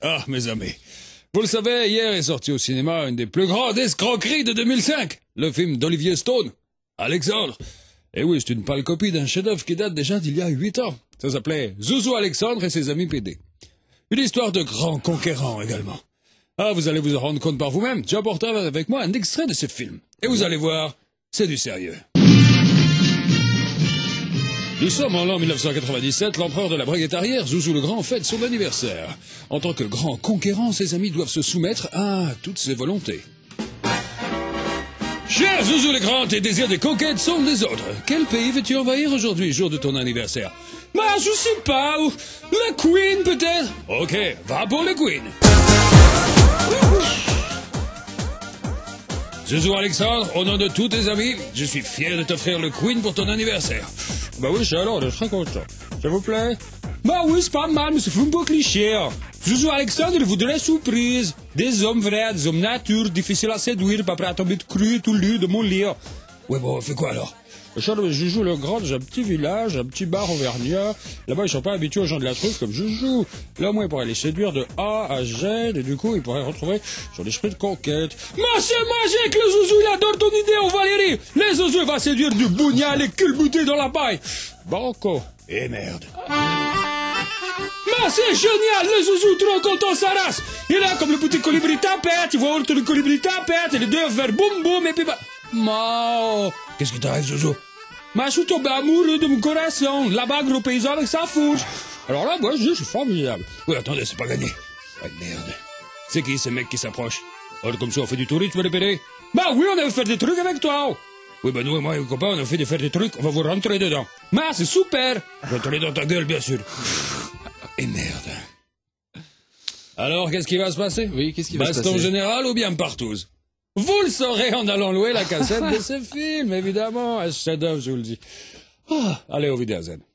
Ah, mes amis, vous le savez, hier est sorti au cinéma une des plus grandes escroqueries de 2005, le film d'Olivier Stone, Alexandre. Et oui, c'est une pâle copie d'un chef-d'œuvre qui date déjà d'il y a 8 ans. Ça s'appelait Zouzou Alexandre et ses amis PD. Une histoire de grand conquérant également. Ah, vous allez vous en rendre compte par vous-même. J'ai apporté avec moi un extrait de ce film. Et vous allez voir, c'est du sérieux. Nous sommes en l'an 1997, l'empereur de la Braguetarière, Zouzou le Grand, fête son anniversaire. En tant que grand conquérant, ses amis doivent se soumettre à toutes ses volontés. Cher Zouzou le Grand, tes désirs de conquête sont des autres. Quel pays veux-tu envahir aujourd'hui, jour de ton anniversaire? Bah, je sais pas, la Queen peut-être? Ok, va pour le Queen. Zouzou Alexandre, au nom de tous tes amis, je suis fier de t'offrir le Queen pour ton anniversaire. Bah oui, alors, je serais content. Ça vous plaît? Bah oui, c'est pas mal, mais c'est un peu cliché. Zouzou Alexandre, il voudrait surprise. Des hommes vrais, des hommes nature, difficiles à séduire, pas prêts à tomber de cru tout lu de mon lit. Ouais, bon, on fait quoi alors? Zouzou le Grand, j'ai un petit village, un petit bar auvergnat. Là-bas, ils sont pas habitués aux gens de la truffe comme Zouzou. Là, au moins, il pourrait les séduire de A à Z, et du coup, il pourrait retrouver son esprit de conquête. Mais c'est magique, le Zouzou, il adore ton idée, oh Valérie! Les Zouzou va séduire du bougnat et culbuter dans la paille. Banco. Et merde. Mais c'est génial, le Zouzou trop content sa race. Il est là comme le petit colibri tapette, il voit autour le colibri tapette, et les deux faire boum boum, et puis bah... Mao. Qu'est-ce qui t'arrive, Zouzou? Mais je suis tombé amoureux de mon corazon, là-bas, gros paysan avec sa fourche. Alors là, moi, je suis formidable. Oui, attendez, c'est pas gagné. Ah, merde. C'est qui, ces mecs qui s'approchent? Alors, comme ça, on fait du tourisme, répété? Bah oui, on avait fait des trucs avec toi. Oui, ben nous et moi et mon copain, on a fait de faire des trucs, on va vous rentrer dedans. Mais c'est super. Rentrer dans ta gueule, bien sûr. Et merde. Alors, qu'est-ce qui va se passer? Oui, qu'est-ce qui va se passer? Baston général ou bien partouze? Vous le saurez en allant louer la cassette de ce film, évidemment. Un chef-d'œuvre, je vous le dis. Ah, allez, au Wiedersehen.